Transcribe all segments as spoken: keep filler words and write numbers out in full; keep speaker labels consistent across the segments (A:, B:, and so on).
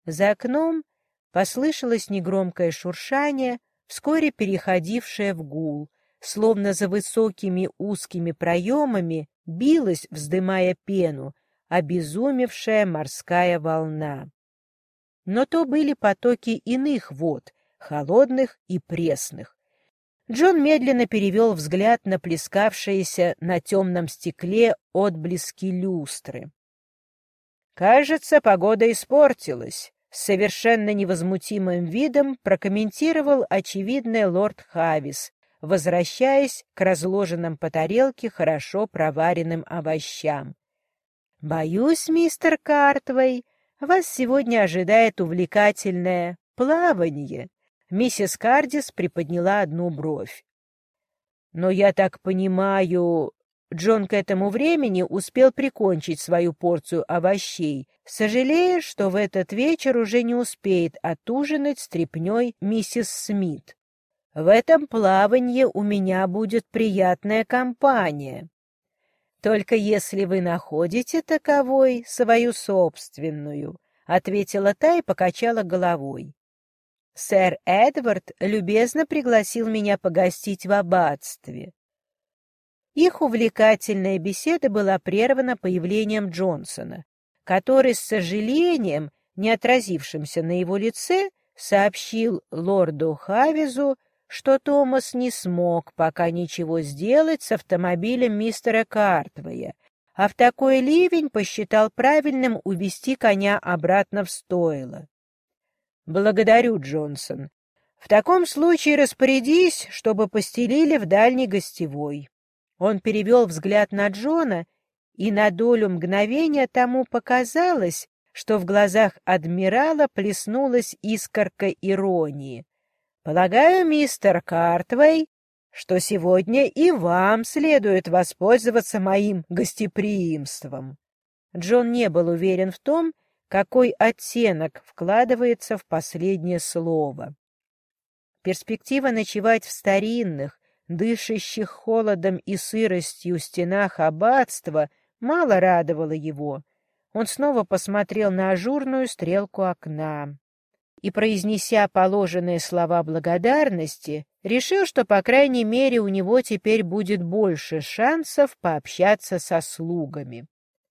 A: За окном послышалось негромкое шуршание, вскоре переходившее в гул, словно за высокими узкими проемами билась, вздымая пену, обезумевшая морская волна. Но то были потоки иных вод, холодных и пресных. Джон медленно перевел взгляд на плескавшиеся на темном стекле отблески люстры. «Кажется, погода испортилась», — с совершенно невозмутимым видом прокомментировал очевидный лорд Хавис, возвращаясь к разложенным по тарелке хорошо проваренным овощам. «Боюсь, мистер Картвей, вас сегодня ожидает увлекательное плавание». Миссис Кардис приподняла одну бровь. «Но я так понимаю...» Джон к этому времени успел прикончить свою порцию овощей, сожалея, что в этот вечер уже не успеет отужинать стряпнёй миссис Смит. «В этом плавании у меня будет приятная компания. Только если вы находите таковой свою собственную», — ответила та и покачала головой. «Сэр Эдвард любезно пригласил меня погостить в аббатстве». Их увлекательная беседа была прервана появлением Джонсона, который с сожалением, не отразившимся на его лице, сообщил лорду Хавизу, что Томас не смог пока ничего сделать с автомобилем мистера Картвея, а в такой ливень посчитал правильным увести коня обратно в стойло. «Благодарю, Джонсон. В таком случае распорядись, чтобы постелили в дальней гостевой». Он перевел взгляд на Джона, и на долю мгновения тому показалось, что в глазах адмирала плеснулась искорка иронии. «Полагаю, мистер Картвей, что сегодня и вам следует воспользоваться моим гостеприимством». Джон не был уверен в том, какой оттенок вкладывается в последнее слово. Перспектива ночевать в старинных, дышащих холодом и сыростью стенах аббатства мало радовала его. Он снова посмотрел на ажурную стрелку окна и, произнеся положенные слова благодарности, решил, что, по крайней мере, у него теперь будет больше шансов пообщаться со слугами.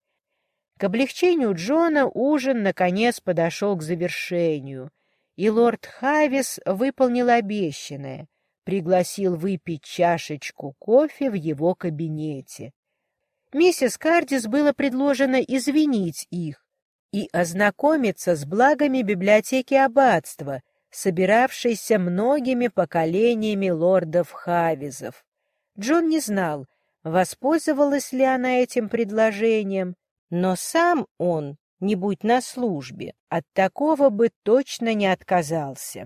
A: К облегчению Джона ужин, наконец, подошел к завершению, и лорд Хавис выполнил обещанное, пригласил выпить чашечку кофе в его кабинете. Миссис Кардис было предложено извинить их и ознакомиться с благами библиотеки аббатства, собиравшейся многими поколениями лордов Хавизов. Джон не знал, воспользовалась ли она этим предложением, но сам он, не будь на службе, от такого бы точно не отказался.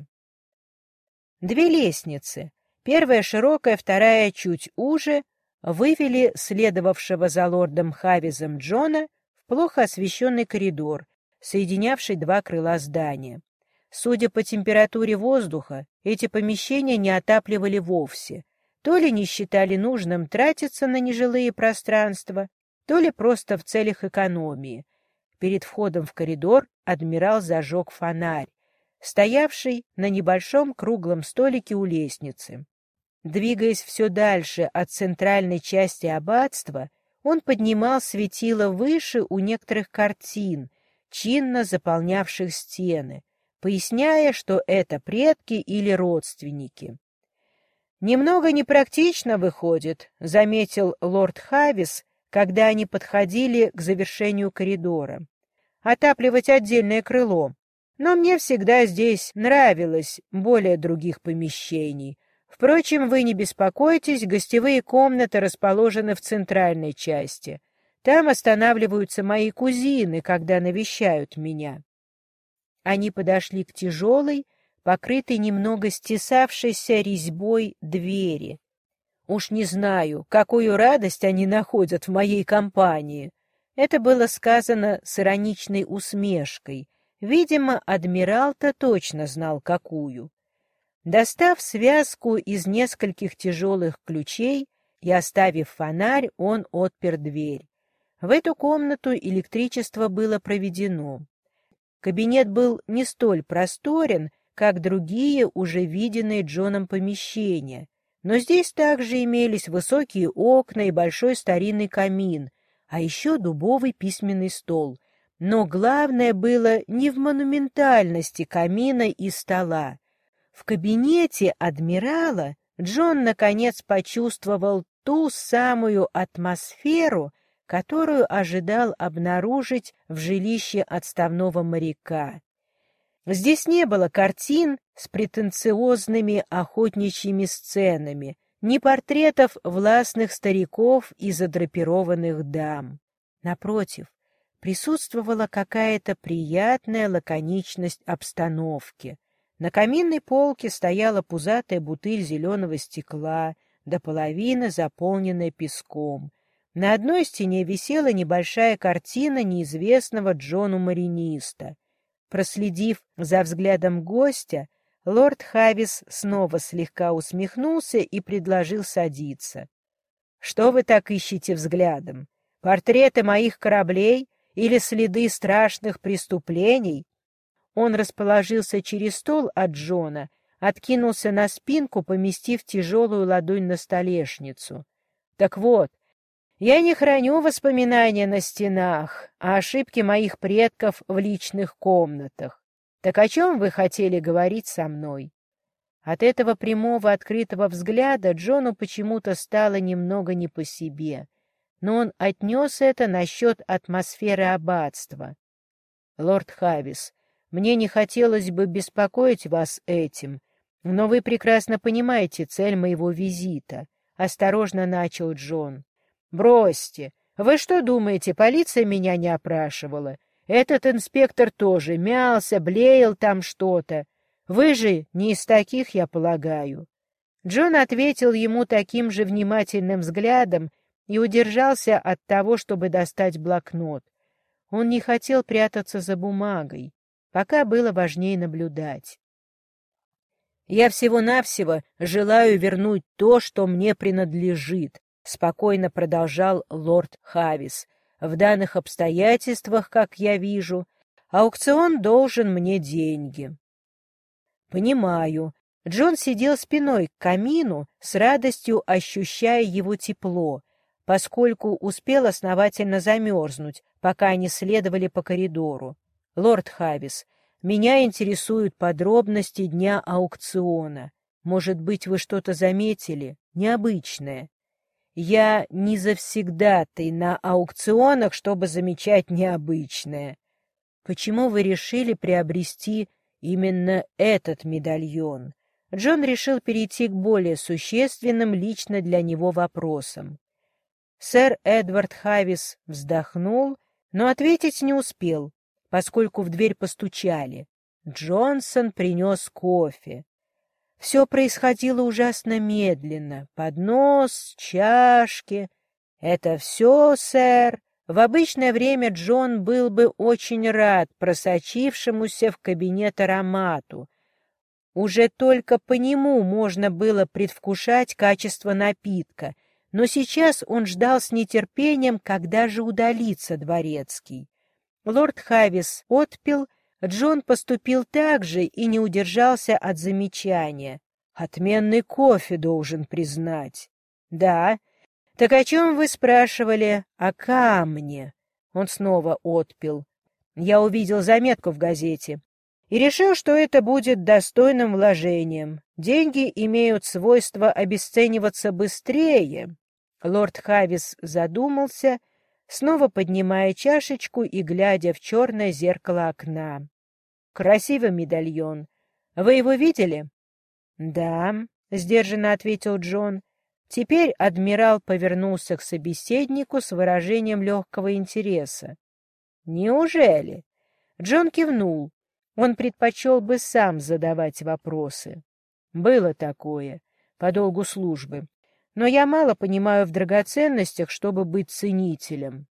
A: Две лестницы, первая широкая, вторая чуть уже, вывели следовавшего за лордом Хавизом Джона в плохо освещенный коридор, соединявший два крыла здания. Судя по температуре воздуха, эти помещения не отапливали вовсе, то ли не считали нужным тратиться на нежилые пространства, то ли просто в целях экономии. Перед входом в коридор адмирал зажег фонарь, стоявший на небольшом круглом столике у лестницы. Двигаясь все дальше от центральной части аббатства, он поднимал светило выше у некоторых картин, чинно заполнявших стены, поясняя, что это предки или родственники. «Немного непрактично выходит», — заметил лорд Хавис, когда они подходили к завершению коридора. «Отапливать отдельное крыло. Но мне всегда здесь нравилось более других помещений. Впрочем, вы не беспокойтесь, гостевые комнаты расположены в центральной части. Там останавливаются мои кузины, когда навещают меня». Они подошли к тяжелой, покрытой немного стесавшейся резьбой двери. «Уж не знаю, какую радость они находят в моей компании». Это было сказано с ироничной усмешкой. Видимо, адмирал-то точно знал, какую. Достав связку из нескольких тяжелых ключей и оставив фонарь, он отпер дверь. В эту комнату электричество было проведено. Кабинет был не столь просторен, как другие уже виденные Джоном помещения, но здесь также имелись высокие окна и большой старинный камин, а еще дубовый письменный стол. Но главное было не в монументальности камина и стола. В кабинете адмирала Джон наконец почувствовал ту самую атмосферу, которую ожидал обнаружить в жилище отставного моряка. Здесь не было картин с претенциозными охотничьими сценами, ни портретов властных стариков и задрапированных дам. Напротив, присутствовала какая-то приятная лаконичность обстановки. На каминной полке стояла пузатая бутыль зеленого стекла, до половины заполненная песком. На одной стене висела небольшая картина неизвестного Джону мариниста. Проследив за взглядом гостя, лорд Хавис снова слегка усмехнулся и предложил садиться. — Что вы так ищете взглядом? Портреты моих кораблей или следы страшных преступлений? Он расположился через стол от Джона, откинулся на спинку, поместив тяжелую ладонь на столешницу. — Так вот, я не храню воспоминания на стенах, а ошибки моих предков в личных комнатах. Так о чем вы хотели говорить со мной? От этого прямого открытого взгляда Джону почему-то стало немного не по себе, но он отнес это насчет атмосферы аббатства. — Лорд Хавис, мне не хотелось бы беспокоить вас этим, но вы прекрасно понимаете цель моего визита, — осторожно начал Джон. «Бросьте! Вы что думаете, полиция меня не опрашивала? Этот инспектор тоже мялся, блеял там что-то. Вы же не из таких, я полагаю». Джон ответил ему таким же внимательным взглядом и удержался от того, чтобы достать блокнот. Он не хотел прятаться за бумагой, пока было важнее наблюдать. «Я всего-навсего желаю вернуть то, что мне принадлежит», — спокойно продолжал лорд Хавис. «В данных обстоятельствах, как я вижу, аукцион должен мне деньги». «Понимаю». Джон сидел спиной к камину, с радостью ощущая его тепло, поскольку успел основательно замерзнуть, пока они следовали по коридору. «Лорд Хавис, меня интересуют подробности дня аукциона. Может быть, вы что-то заметили необычное?» «Я не завсегдатый на аукционах, чтобы замечать необычное. Почему вы решили приобрести именно этот медальон?» Джон решил перейти к более существенным лично для него вопросам. Сэр Эдвард Хавис вздохнул, но ответить не успел, поскольку в дверь постучали. Джонсон принес кофе. Все происходило ужасно медленно. Поднос, чашки. «Это все, сэр». В обычное время Джон был бы очень рад просочившемуся в кабинет аромату. Уже только по нему можно было предвкушать качество напитка, но сейчас он ждал с нетерпением, когда же удалится дворецкий. Лорд Хавис отпил, Джон поступил так же и не удержался от замечания. «Отменный кофе, должен признать». «Да. Так о чем вы спрашивали? О камне?» Он снова отпил. «Я увидел заметку в газете и решил, что это будет достойным вложением. Деньги имеют свойство обесцениваться быстрее». Лорд Хавис задумался, снова поднимая чашечку и глядя в черное зеркало окна. «Красивый медальон. Вы его видели?» «Да», — сдержанно ответил Джон. Теперь адмирал повернулся к собеседнику с выражением легкого интереса. «Неужели?» Джон кивнул. Он предпочел бы сам задавать вопросы. «Было такое, по долгу службы. Но я мало понимаю в драгоценностях, чтобы быть ценителем».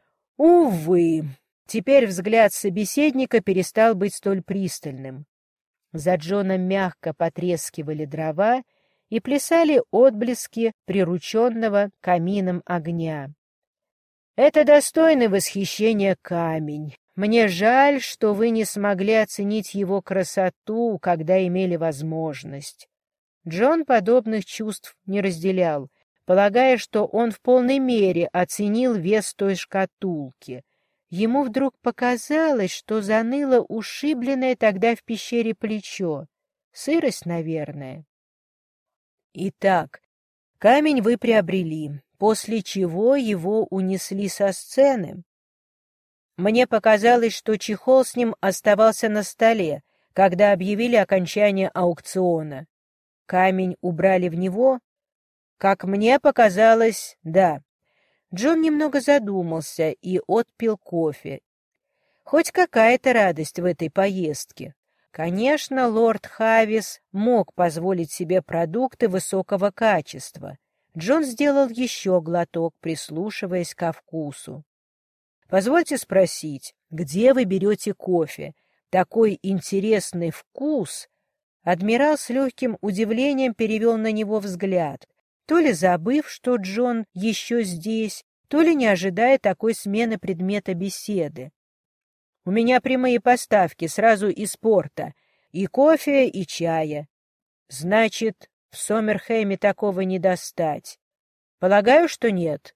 A: «Увы». Теперь взгляд собеседника перестал быть столь пристальным. За Джоном мягко потрескивали дрова и плясали отблески прирученного камином огня. «Это достойный восхищения камень. Мне жаль, что вы не смогли оценить его красоту, когда имели возможность». Джон подобных чувств не разделял, полагая, что он в полной мере оценил вес той шкатулки. Ему вдруг показалось, что заныло ушибленное тогда в пещере плечо. Сырость, наверное. Итак, камень вы приобрели, после чего его унесли со сцены. Мне показалось, что чехол с ним оставался на столе, когда объявили окончание аукциона. Камень убрали в него? Как мне показалось, да. Джон немного задумался и отпил кофе. Хоть какая-то радость в этой поездке. Конечно, лорд Хавис мог позволить себе продукты высокого качества. Джон сделал еще глоток, прислушиваясь ко вкусу. «Позвольте спросить, где вы берете кофе? Такой интересный вкус!» Адмирал с легким удивлением перевел на него взгляд, то ли забыв, что Джон еще здесь, то ли не ожидая такой смены предмета беседы. «У меня прямые поставки сразу из порта, и кофе, и чая. Значит, в Сомерхейме такого не достать. Полагаю, что нет.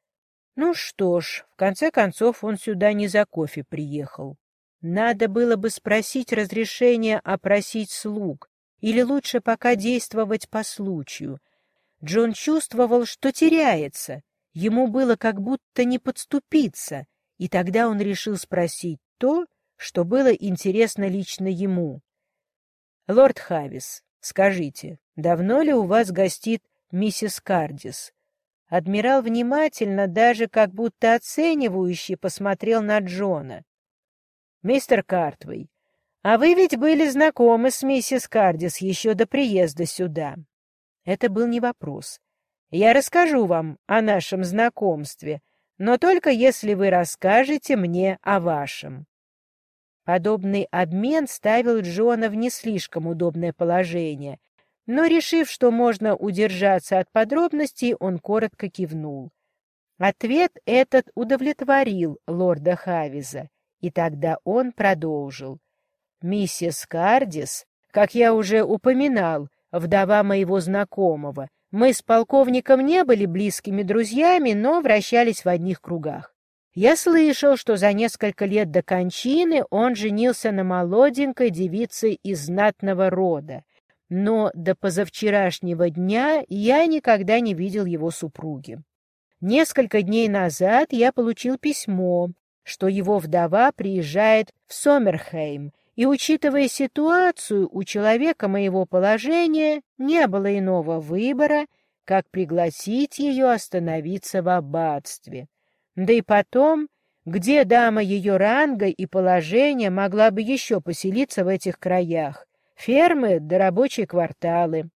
A: Ну что ж, в конце концов, он сюда не за кофе приехал. Надо было бы спросить разрешения опросить слуг, или лучше пока действовать по случаю. Джон чувствовал, что теряется, ему было как будто не подступиться, и тогда он решил спросить то, что было интересно лично ему. «Лорд Хавис, скажите, давно ли у вас гостит миссис Кардис?» Адмирал внимательно, даже как будто оценивающе, посмотрел на Джона. «Мистер Картвей, а вы ведь были знакомы с миссис Кардис еще до приезда сюда». Это был не вопрос. «Я расскажу вам о нашем знакомстве, но только если вы расскажете мне о вашем». Подобный обмен ставил Джона в не слишком удобное положение, но, решив, что можно удержаться от подробностей, он коротко кивнул. Ответ этот удовлетворил лорда Хавиза, и тогда он продолжил. «Миссис Кардис, как я уже упоминал, вдова моего знакомого, мы с полковником не были близкими друзьями, но вращались в одних кругах. Я слышал, что за несколько лет до кончины он женился на молоденькой девице из знатного рода, но до позавчерашнего дня я никогда не видел его супруги. Несколько дней назад я получил письмо, что его вдова приезжает в Сомерхейм, и, учитывая ситуацию, у человека моего положения не было иного выбора, как пригласить ее остановиться в аббатстве. Да и потом, где дама ее ранга и положения могла бы еще поселиться в этих краях? Фермы да рабочие кварталы.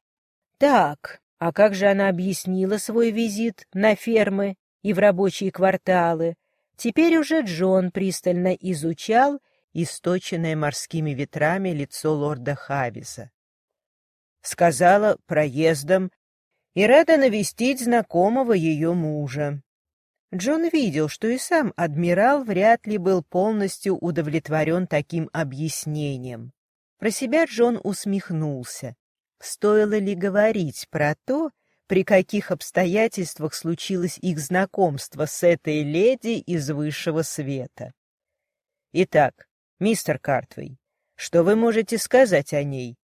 A: Так, а как же она объяснила свой визит на фермы и в рабочие кварталы? Теперь уже Джон пристально изучал источенное морскими ветрами лицо лорда Хависа. Сказала проездом и рада навестить знакомого ее мужа. Джон видел, что и сам адмирал вряд ли был полностью удовлетворен таким объяснением. Про себя Джон усмехнулся. Стоило ли говорить про то, при каких обстоятельствах случилось их знакомство с этой леди из высшего света? Итак, мистер Картвей, что вы можете сказать о ней?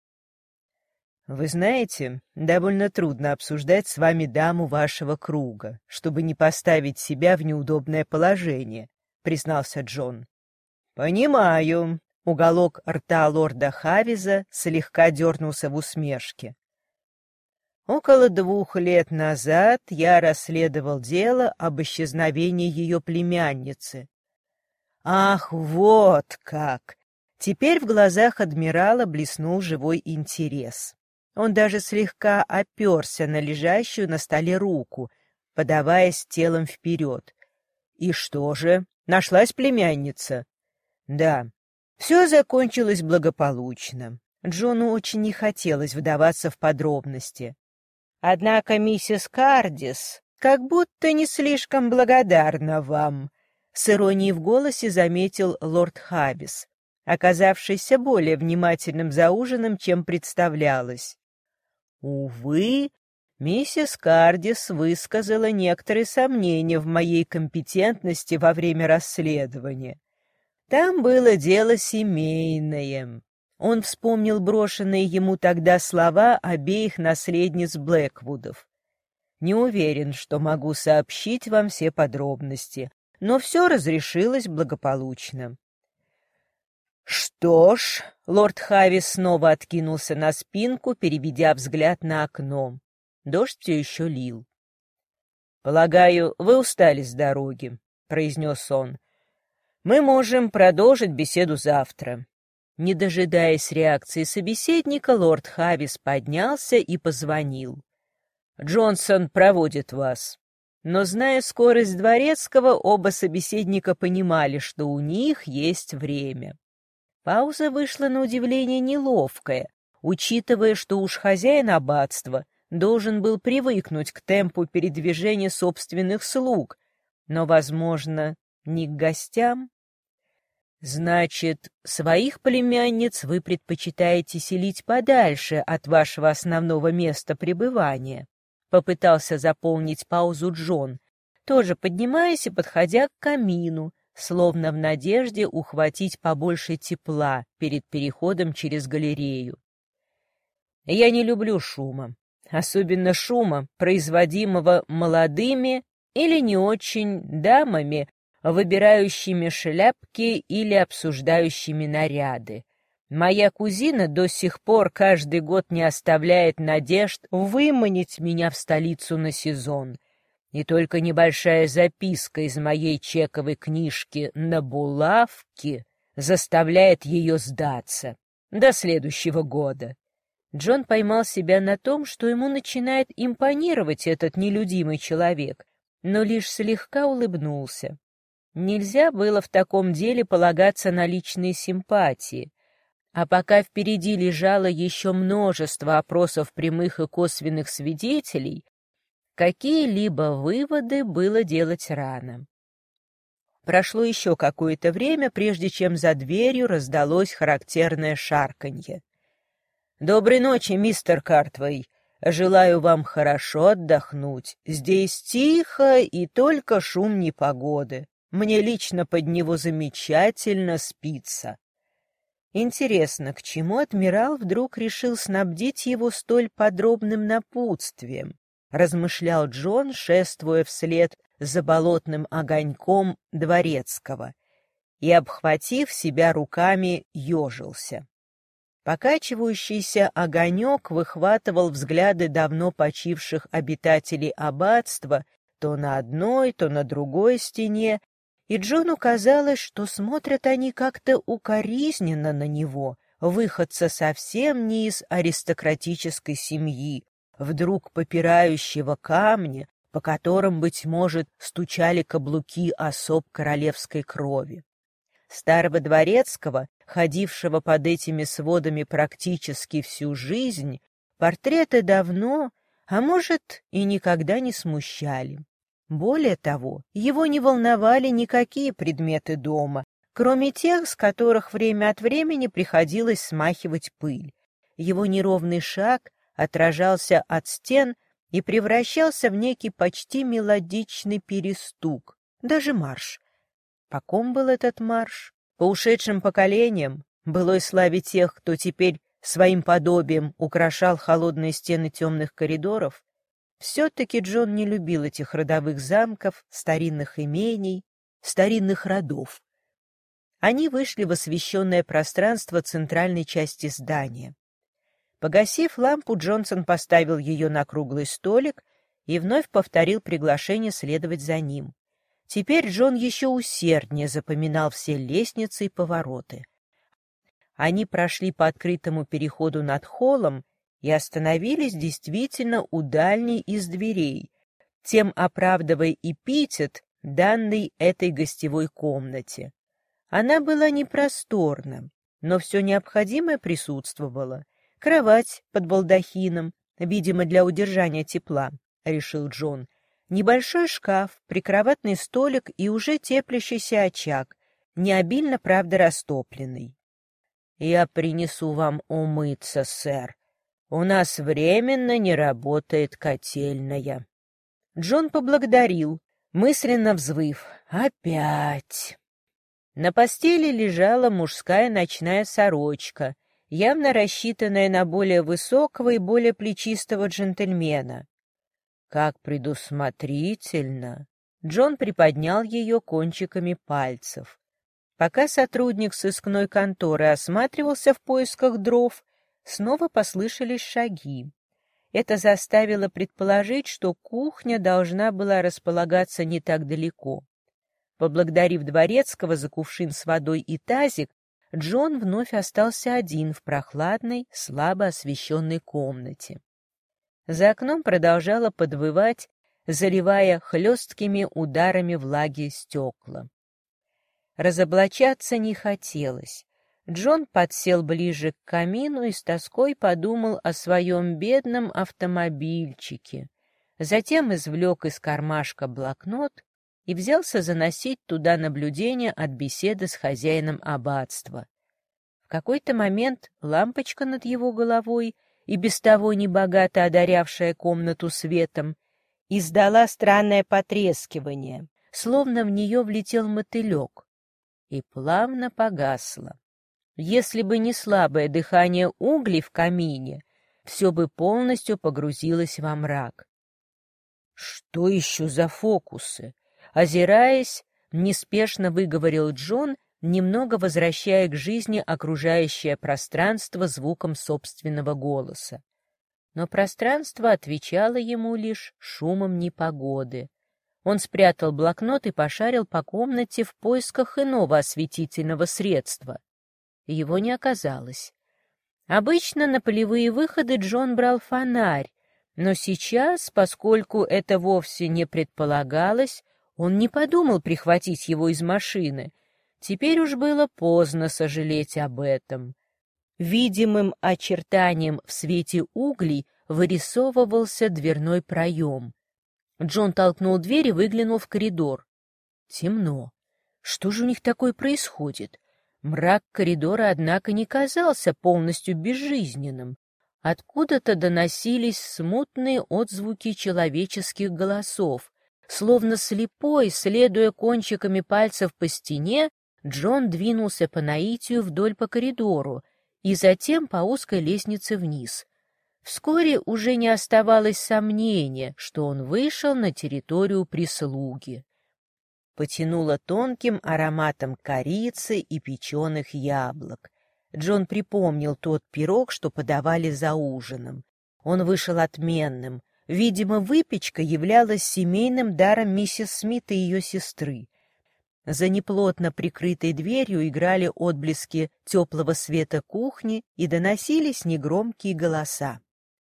A: Вы знаете, довольно трудно обсуждать с вами даму вашего круга, чтобы не поставить себя в неудобное положение, признался Джон. Понимаю. Уголок рта лорда Хавиза слегка дернулся в усмешке. Около двух лет назад я расследовал дело об исчезновении ее племянницы. Ах, вот как! Теперь в глазах адмирала блеснул живой интерес. Он даже слегка оперся на лежащую на столе руку, подаваясь телом вперед. И что же, нашлась племянница? Да. Все закончилось благополучно. Джону очень не хотелось вдаваться в подробности. Однако миссис Кардис как будто не слишком благодарна вам. с иронией в голосе заметил лорд Хабис, оказавшийся более внимательным за ужином, чем представлялось. Увы, миссис Кардис высказала некоторые сомнения в моей компетентности во время расследования. Там было дело семейное. Он вспомнил брошенные ему тогда слова обеих наследниц Блэквудов. Не уверен, что могу сообщить вам все подробности, но все разрешилось благополучно. Что ж, лорд Хавис снова откинулся на спинку, переведя взгляд на окно. Дождь все еще лил. «Полагаю, вы устали с дороги», — произнес он. «Мы можем продолжить беседу завтра». Не дожидаясь реакции собеседника, лорд Хавис поднялся и позвонил. «Джонсон проводит вас». Но, зная скорость дворецкого, оба собеседника понимали, что у них есть время. Пауза вышла на удивление неловкая, учитывая, что уж хозяин аббатства должен был привыкнуть к темпу передвижения собственных слуг, но, возможно, не к гостям. «Значит, своих племянниц вы предпочитаете селить подальше от вашего основного места пребывания?» — попытался заполнить паузу Джон, тоже поднимаясь и подходя к камину, словно в надежде ухватить побольше тепла перед переходом через галерею. «Я не люблю шума, особенно шума, производимого молодыми или не очень дамами, выбирающими шляпки или обсуждающими наряды. Моя кузина до сих пор каждый год не оставляет надежд выманить меня в столицу на сезон. И только небольшая записка из моей чековой книжки на булавки заставляет ее сдаться. До следующего года». Джон поймал себя на том, что ему начинает импонировать этот нелюдимый человек, но лишь слегка улыбнулся. Нельзя было в таком деле полагаться на личные симпатии. А пока впереди лежало еще множество опросов прямых и косвенных свидетелей, какие-либо выводы было делать рано. Прошло еще какое-то время, прежде чем за дверью раздалось характерное шарканье. «Доброй ночи, мистер Картвей. Желаю вам хорошо отдохнуть. Здесь тихо и только шум непогоды. Мне лично под него замечательно спится». Интересно, к чему адмирал вдруг решил снабдить его столь подробным напутствием? Размышлял Джон, шествуя вслед за болотным огоньком дворецкого, и, обхватив себя руками, ежился. Покачивающийся огонек выхватывал взгляды давно почивших обитателей аббатства то на одной, то на другой стене, и Джону казалось, что смотрят они как-то укоризненно на него, выходца совсем не из аристократической семьи, вдруг попирающего камни, по которым, быть может, стучали каблуки особ королевской крови. Старого дворецкого, ходившего под этими сводами практически всю жизнь, портреты давно, а может, и никогда не смущали. Более того, его не волновали никакие предметы дома, кроме тех, с которых время от времени приходилось смахивать пыль. Его неровный шаг отражался от стен и превращался в некий почти мелодичный перестук, даже марш. По ком был этот марш? По ушедшим поколениям, былой славе тех, кто теперь своим подобием украшал холодные стены темных коридоров? Все-таки Джон не любил этих родовых замков, старинных имений, старинных родов. Они вышли в освещенное пространство центральной части здания. Погасив лампу, Джонсон поставил ее на круглый столик и вновь повторил приглашение следовать за ним. Теперь Джон еще усерднее запоминал все лестницы и повороты. Они прошли по открытому переходу над холлом и остановились действительно у дальней из дверей, тем оправдывая эпитет, данный этой гостевой комнате. Она была непросторна, но все необходимое присутствовало. Кровать под балдахином, видимо, для удержания тепла, решил Джон. Небольшой шкаф, прикроватный столик и уже теплящийся очаг, не обильно, правда, растопленный. «Я принесу вам умыться, сэр. У нас временно не работает котельная». Джон поблагодарил, мысленно взвыв. «Опять!» На постели лежала мужская ночная сорочка, явно рассчитанная на более высокого и более плечистого джентльмена. Как предусмотрительно! Джон приподнял ее кончиками пальцев. Пока сотрудник сыскной конторы осматривался в поисках дров, снова послышались шаги. Это заставило предположить, что кухня должна была располагаться не так далеко. Поблагодарив дворецкого за кувшин с водой и тазик, Джон вновь остался один в прохладной, слабо освещенной комнате. За окном продолжало подвывать, заливая хлесткими ударами влаги стекла. Разоблачаться не хотелось. Джон подсел ближе к камину и с тоской подумал о своем бедном автомобильчике. Затем извлек из кармашка блокнот и взялся заносить туда наблюдения от беседы с хозяином аббатства. В какой-то момент лампочка над его головой, и без того небогато одарявшая комнату светом, издала странное потрескивание, словно в нее влетел мотылек, и плавно погасла. Если бы не слабое дыхание углей в камине, все бы полностью погрузилось во мрак. Что еще за фокусы? Озираясь, неспешно выговорил Джон, немного возвращая к жизни окружающее пространство звуком собственного голоса. Но пространство отвечало ему лишь шумом непогоды. Он спрятал блокнот и пошарил по комнате в поисках иного осветительного средства. Его не оказалось. Обычно на полевые выходы Джон брал фонарь, но сейчас, поскольку это вовсе не предполагалось, он не подумал прихватить его из машины. Теперь уж было поздно сожалеть об этом. Видимым очертанием в свете углей вырисовывался дверной проем. Джон толкнул дверь и выглянул в коридор. Темно. Что же у них такое происходит? Мрак коридора, однако, не казался полностью безжизненным. Откуда-то доносились смутные отзвуки человеческих голосов. Словно слепой, следуя кончиками пальцев по стене, Джон двинулся по наитию вдоль по коридору и затем по узкой лестнице вниз. Вскоре уже не оставалось сомнения, что он вышел на территорию прислуги. Потянуло тонким ароматом корицы и печеных яблок. Джон припомнил тот пирог, что подавали за ужином. Он вышел отменным. Видимо, выпечка являлась семейным даром миссис Смит и ее сестры. За неплотно прикрытой дверью играли отблески теплого света кухни и доносились негромкие голоса.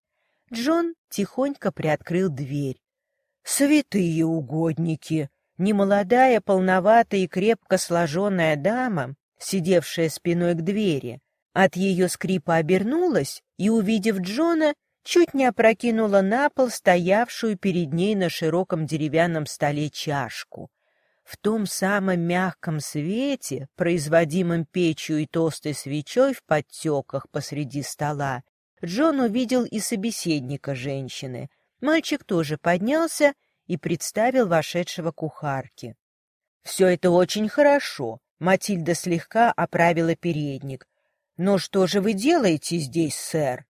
A: Джон тихонько приоткрыл дверь. «Святые угодники!» Немолодая, полноватая и крепко сложенная дама, сидевшая спиной к двери, от ее скрипа обернулась и, увидев Джона, чуть не опрокинула на пол стоявшую перед ней на широком деревянном столе чашку. В том самом мягком свете, производимом печью и толстой свечой в подтеках посреди стола, Джон увидел и собеседника женщины. Мальчик тоже поднялся и представил вошедшего кухарке. «Все это очень хорошо», — Матильда слегка оправила передник. «Но что же вы делаете здесь, сэр?»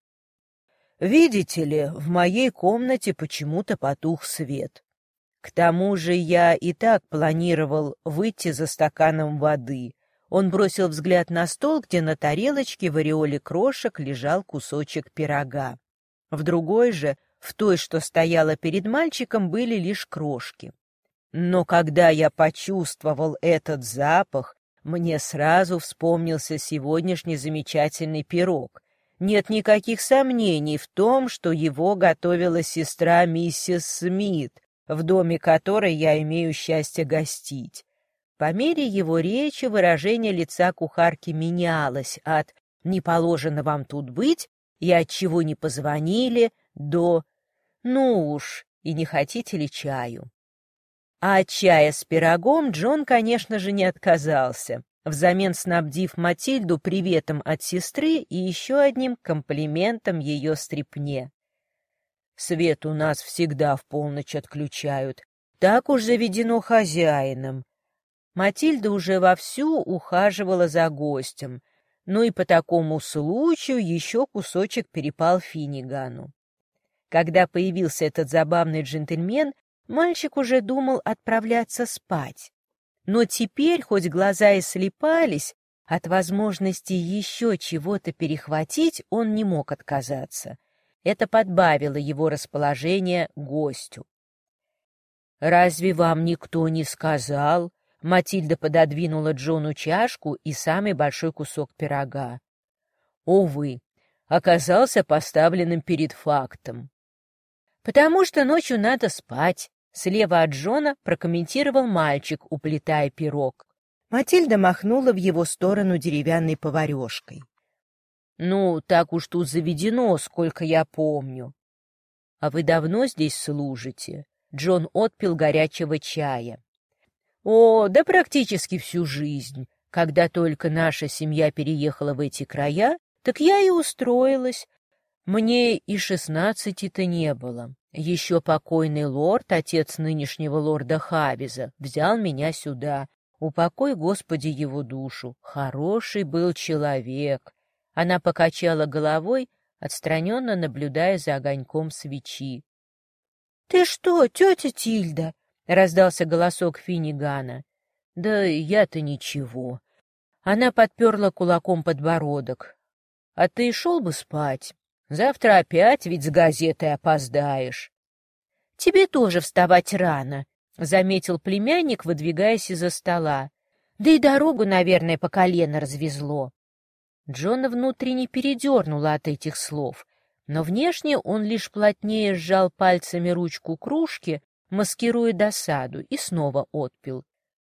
A: «Видите ли, в моей комнате почему-то потух свет. К тому же я и так планировал выйти за стаканом воды». Он бросил взгляд на стол, где на тарелочке в ореоле крошек лежал кусочек пирога. В другой же, в той, что стояла перед мальчиком, были лишь крошки. Но когда я почувствовал этот запах, мне сразу вспомнился сегодняшний замечательный пирог. Нет никаких сомнений в том, что его готовила сестра миссис Смит, в доме которой я имею счастье гостить. По мере его речи выражение лица кухарки менялось от «не положено вам тут быть» и «отчего не позвонили» до «ну уж, И не хотите ли чаю?» А от чая с пирогом Джон, конечно же, не отказался, взамен снабдив Матильду приветом от сестры и еще одним комплиментом ее стряпне. «Свет у нас всегда в полночь отключают. Так уж заведено хозяином». Матильда уже вовсю ухаживала за гостем, ну и по такому случаю еще кусочек перепал Финнигану. Когда появился этот забавный джентльмен, мальчик уже думал отправляться спать. Но теперь, хоть глаза и слипались, от возможности еще чего-то перехватить он не мог отказаться. Это подбавило его расположение гостю. «Разве вам никто не сказал?» Матильда пододвинула Джону чашку и самый большой кусок пирога. Увы, оказался поставленным перед фактом. «Потому что ночью надо спать», — слева от Джона прокомментировал мальчик, уплетая пирог. Матильда махнула в его сторону деревянной поварешкой. «Ну, так уж тут заведено, сколько я помню». «А вы давно здесь служите?» Джон отпил горячего чая. «О, да практически всю жизнь. Когда только наша семья переехала в эти края, так я и устроилась. Мне и шестнадцати-то не было. Еще покойный лорд, отец нынешнего лорда Хавиза, взял меня сюда. Упокой, Господи, его душу. Хороший был человек». Она покачала головой, отстраненно наблюдая за огоньком свечи. «Ты что, тетя Тильда?» — раздался голосок Финнигана. «Да я-то ничего». Она подперла кулаком подбородок. «А ты шел бы спать? Завтра опять ведь с газетой опоздаешь». «Тебе тоже вставать рано», — заметил племянник, выдвигаясь из-за стола. «Да и дорогу, наверное, по колено развезло». Джона внутренне передернула от этих слов, но внешне он лишь плотнее сжал пальцами ручку кружки, маскируя досаду, и снова отпил.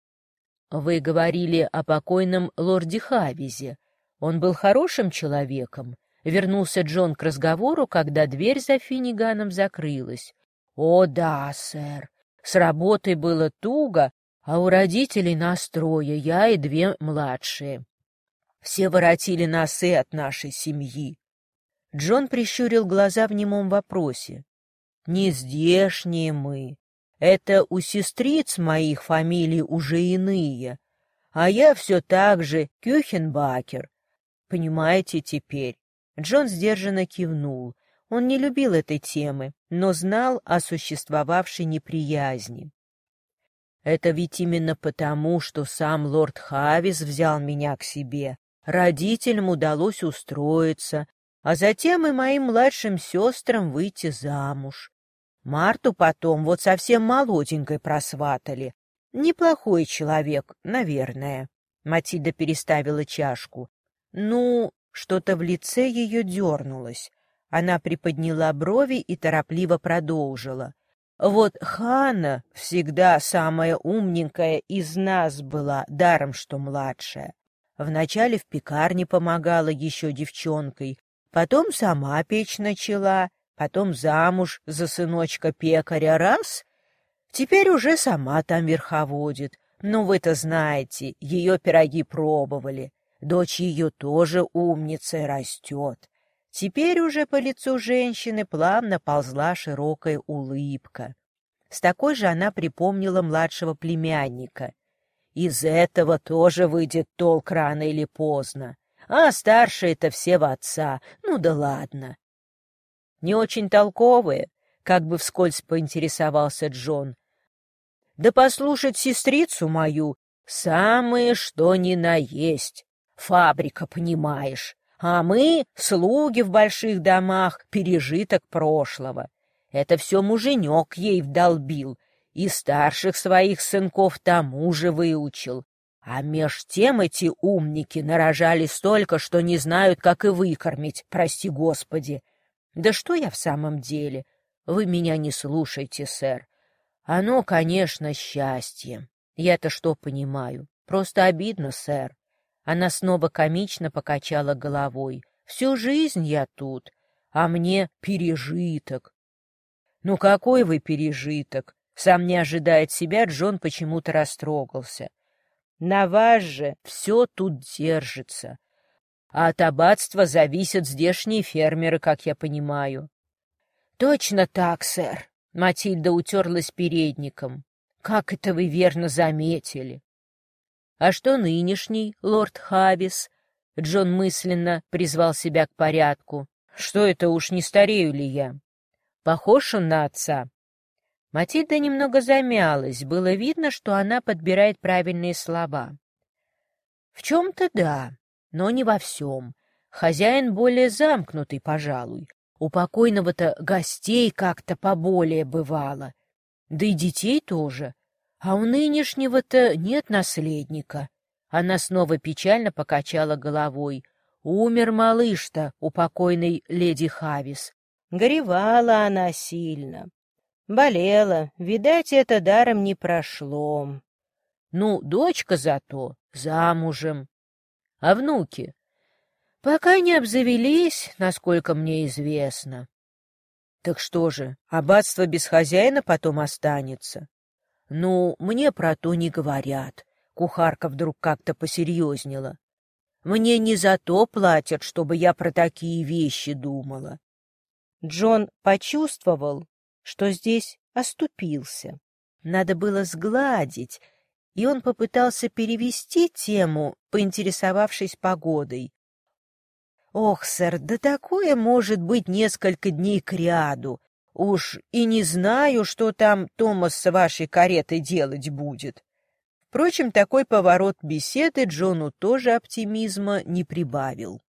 A: «Вы говорили о покойном лорде Хавизе. Он был хорошим человеком?» Вернулся Джон к разговору, когда дверь за Финниганом закрылась. «О да, сэр. С работой было туго, а у родителей нас трое, я и две младшие. Все воротили носы от нашей семьи». Джон прищурил глаза в немом вопросе. «Не здешние мы. Это у сестриц моих фамилий уже иные, а я все так же Кюхенбакер. Понимаете теперь?» Джон сдержанно кивнул. Он не любил этой темы, но знал о существовавшей неприязни. «Это ведь именно потому, что сам лорд Хавис взял меня к себе. Родителям удалось устроиться, а затем и моим младшим сестрам выйти замуж. Марту потом вот совсем молоденькой просватали. Неплохой человек, наверное». Матильда переставила чашку. «Ну, что-то в лице ее дернулось». Она приподняла брови и торопливо продолжила. «Вот Ханна всегда самая умненькая из нас была, даром что младшая. Вначале в пекарне помогала еще девчонкой, потом сама печь начала, потом замуж за сыночка пекаря раз. Теперь уже сама там верховодит. Ну, вы-то знаете, ее пироги пробовали. Дочь ее тоже умницей растет». Теперь уже по лицу женщины плавно ползла широкая улыбка. С такой же она припомнила младшего племянника. Из этого тоже выйдет толк рано или поздно. А старшие-то все в отца. Ну да ладно. Не очень толковые, как бы вскользь поинтересовался Джон. Да послушать сестрицу мою, самые что ни на есть. Фабрика, понимаешь. А мы, слуги в больших домах, пережиток прошлого. Это все муженек ей вдолбил, и старших своих сынков тому же выучил. А меж тем эти умники нарожали столько, что не знают, как и выкормить, прости господи. Да что я в самом деле? Вы меня не слушайте, сэр. Оно, конечно, счастье. Я-то что понимаю? Просто обидно, сэр. Она снова комично покачала головой. «Всю жизнь я тут, а мне пережиток». «Ну какой вы пережиток!» Сам не ожидая от себя, Джон почему-то растрогался. «На вас же все тут держится. А от аббатства зависят здешние фермеры, как я понимаю». «Точно так, сэр», — Матильда утерлась передником. «Как это вы верно заметили?» «А что нынешний лорд Хавис?» Джон мысленно призвал себя к порядку. «Что это уж, не старею ли я? Похож он на отца?» Матильда немного замялась, было видно, что она подбирает правильные слова. «В чем-то да, но не во всем. Хозяин более замкнутый, пожалуй. У покойного-то гостей как-то поболее бывало. Да и детей тоже. А у нынешнего-то нет наследника». Она снова печально покачала головой. «Умер малыш-то у покойной леди Хавис. Горевала она сильно. Болела, видать, это даром не прошло. Ну, дочка зато замужем. А внуки? Пока не обзавелись, насколько мне известно». «Так что же, аббатство без хозяина потом останется?» «Ну, мне про то не говорят». Кухарка вдруг как-то посерьезнела. «Мне не за то платят, чтобы я про такие вещи думала». Джон почувствовал, что здесь оступился. Надо было сгладить, и он попытался перевести тему, поинтересовавшись погодой. «Ох, сэр, да такое может быть несколько дней кряду. Уж и не знаю, что там Томас с вашей каретой делать будет». Впрочем, такой поворот беседы Джону тоже оптимизма не прибавил.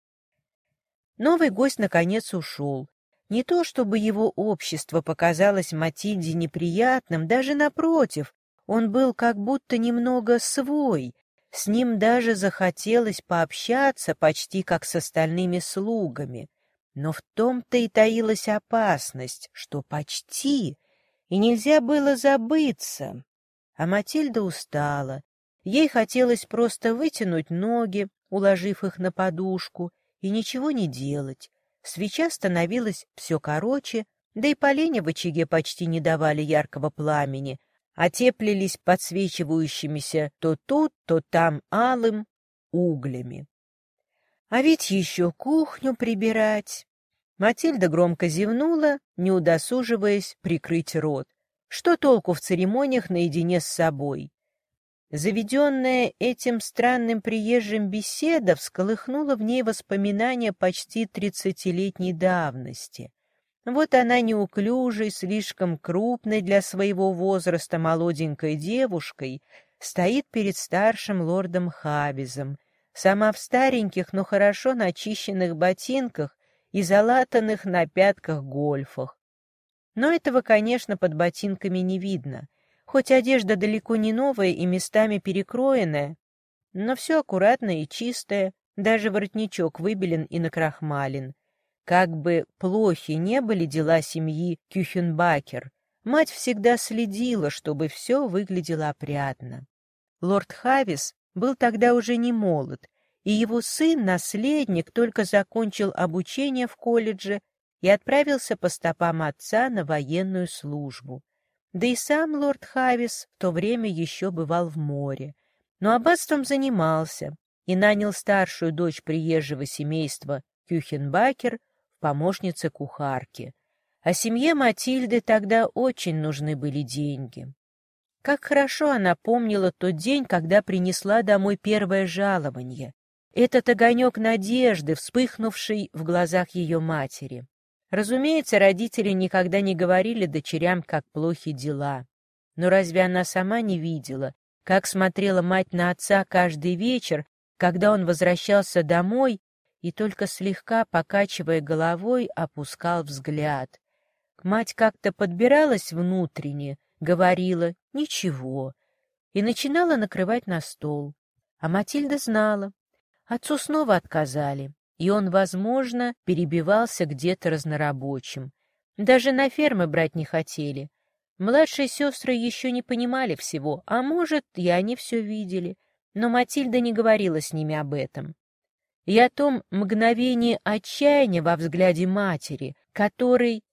A: Новый гость наконец ушел. Не то чтобы его общество показалось Матильде неприятным, даже напротив, он был как будто немного свой, с ним даже захотелось пообщаться почти как с остальными слугами. Но в том-то и таилась опасность, что почти, и нельзя было забыться. А Матильда устала. Ей хотелось просто вытянуть ноги, уложив их на подушку, и ничего не делать. Свеча становилась все короче, да и поленья в очаге почти не давали яркого пламени, а теплились подсвечивающимися то тут, то там алым углями. А ведь еще кухню прибирать. Матильда громко зевнула, не удосуживаясь прикрыть рот. Что толку в церемониях наедине с собой? Заведенная этим странным приезжим беседа всколыхнула в ней воспоминания почти тридцатилетней давности. Вот она неуклюжей, слишком крупной для своего возраста молоденькой девушкой стоит перед старшим лордом Хавизом, сама в стареньких, но хорошо начищенных ботинках и залатанных на пятках гольфах. Но этого, конечно, под ботинками не видно. Хоть одежда далеко не новая и местами перекроенная, но все аккуратное и чистое, даже воротничок выбелен и накрахмален. Как бы плохи не были дела семьи Кюхенбакер, мать всегда следила, чтобы все выглядело опрятно. Лорд Хавис был тогда уже не молод, и его сын, наследник, только закончил обучение в колледже и отправился по стопам отца на военную службу. Да и сам лорд Хавис в то время еще бывал в море, но аббатством занимался и нанял старшую дочь приезжего семейства Кюхенбакер в помощнице кухарки. А семье Матильды тогда очень нужны были деньги. Как хорошо она помнила тот день, когда принесла домой первое жалование. Этот огонек надежды, вспыхнувший в глазах ее матери. Разумеется, родители никогда не говорили дочерям, как плохи дела. Но разве она сама не видела, как смотрела мать на отца каждый вечер, когда он возвращался домой и только слегка, покачивая головой, опускал взгляд? Мать как-то подбиралась внутренне, говорила «ничего» и начинала накрывать на стол. А Матильда знала, отцу снова отказали. И он, возможно, перебивался где-то разнорабочим. Даже на фермы брать не хотели. Младшие сестры еще не понимали всего, а может, и они все видели. Но Матильда не говорила с ними об этом. И о том мгновении отчаяния во взгляде матери, который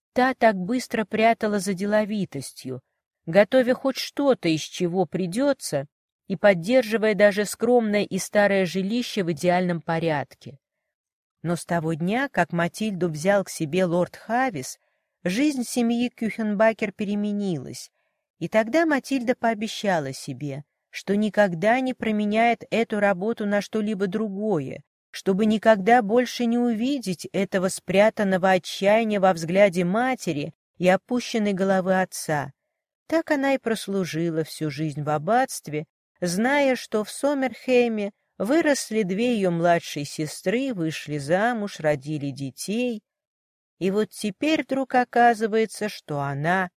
A: та так быстро прятала за деловитостью, готовя хоть что-то, из чего придется, и поддерживая даже скромное и старое жилище в идеальном порядке. Но с того дня, как Матильду взял к себе лорд Хавис, жизнь семьи Кюхенбакер переменилась, и тогда Матильда пообещала себе, что никогда не променяет эту работу на что-либо другое, чтобы никогда больше не увидеть этого спрятанного отчаяния во взгляде матери и опущенной головы отца. Так она и прослужила всю жизнь в аббатстве, зная, что в Сомерхейме выросли две ее младшие сестры, вышли замуж, родили детей, и вот теперь вдруг оказывается, что она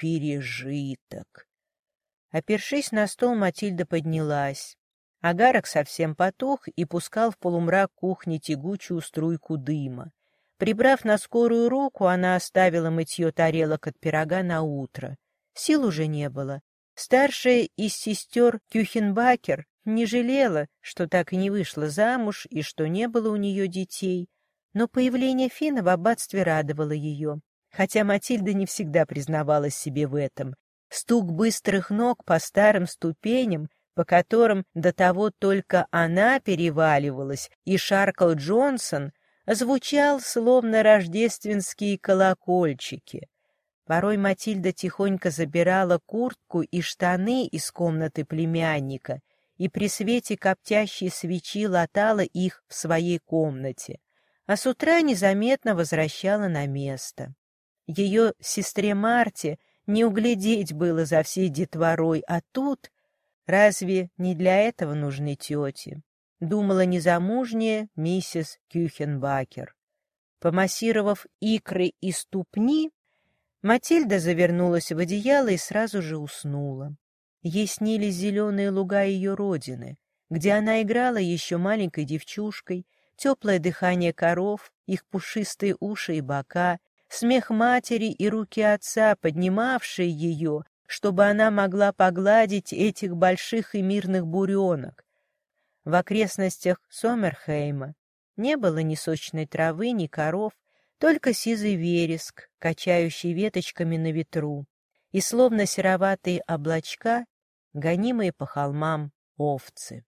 A: пережиток. Опершись на стол, Матильда поднялась. Агарок совсем потух и пускал в полумрак кухни тягучую струйку дыма. Прибрав на скорую руку, она оставила мытье тарелок от пирога на утро. Сил уже не было. Старшая из сестер Кюхенбакер не жалела, что так и не вышла замуж и что не было у нее детей, но появление Фина в аббатстве радовало ее, хотя Матильда не всегда признавалась себе в этом. Стук быстрых ног по старым ступеням, по которым до того только она переваливалась, и шаркал Джонсон, звучал словно рождественские колокольчики. Порой Матильда тихонько забирала куртку и штаны из комнаты племянника и при свете коптящей свечи латала их в своей комнате, а с утра незаметно возвращала на место. Ее сестре Марте не углядеть было за всей детворой, а тут разве не для этого нужны тети? Думала незамужняя миссис Кюхенбакер. Помассировав икры и ступни, Матильда завернулась в одеяло и сразу же уснула. Ей снились зеленые луга ее родины, где она играла еще маленькой девчушкой, теплое дыхание коров, их пушистые уши и бока, смех матери и руки отца, поднимавшие ее, чтобы она могла погладить этих больших и мирных буренок. В окрестностях Сомерхейма не было ни сочной травы, ни коров, только сизый вереск, качающий веточками на ветру, и словно сероватые облачка, гонимые по холмам овцы.